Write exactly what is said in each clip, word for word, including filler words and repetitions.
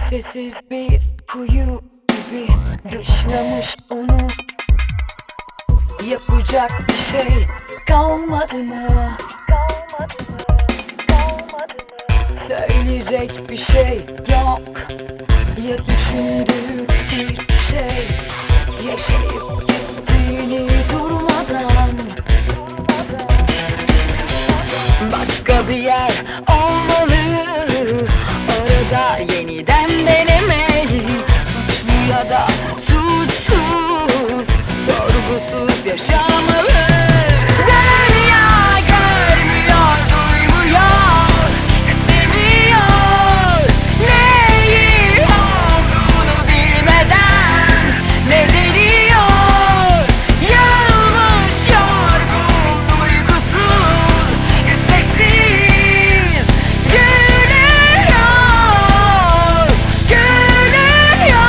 Kimsesiz bir kuyu gibi dışlamış onu. Yapacak bir şey kalmadı mı? Söyleyecek bir şey yok. Ya düşündüğü bir şey yaşayıp gittiğini durmadan. Başka bir yer olmalı, orada yeniden denemeli. Suçlu ya da suçsuz, sorgusuz yaşamalı. Dünya görmüyor, duymuyor, istemiyor. Neyi olduğunu bilmeden ne deniyor? Yanlış, yorgun, duygusuz, isteksiz gülüyor, gülüyor.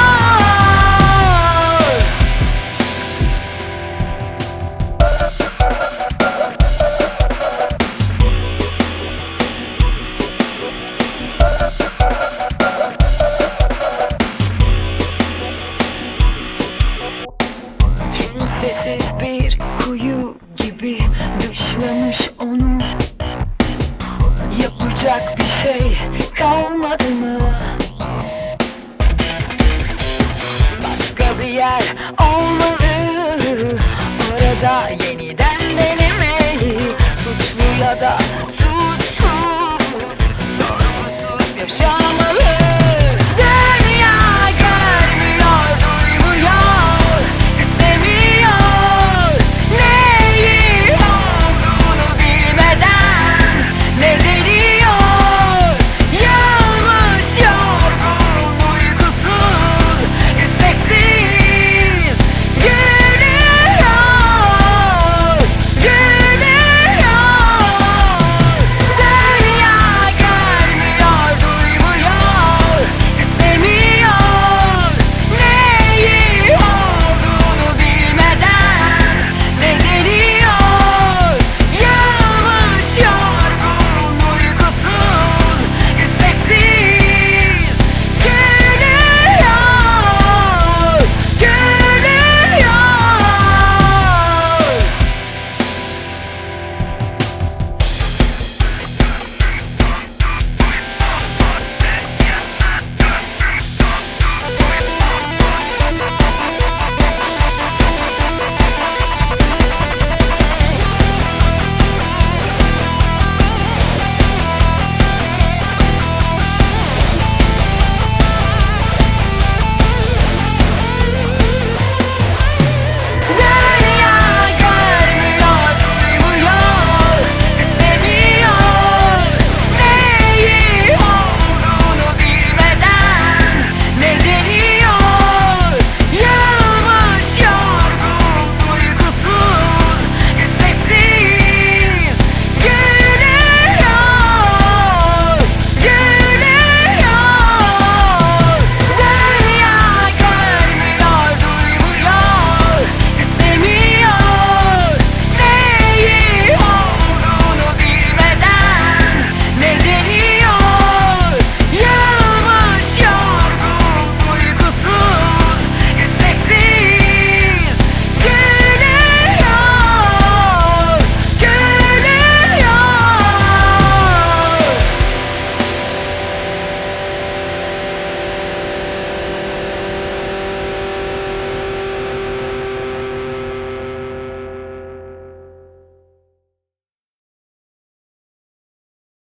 Kimsesiz bir kuyu gibi dışlamış onu. Yapacak bir şey kalmadı mı? Başka bir yer olmalı, orada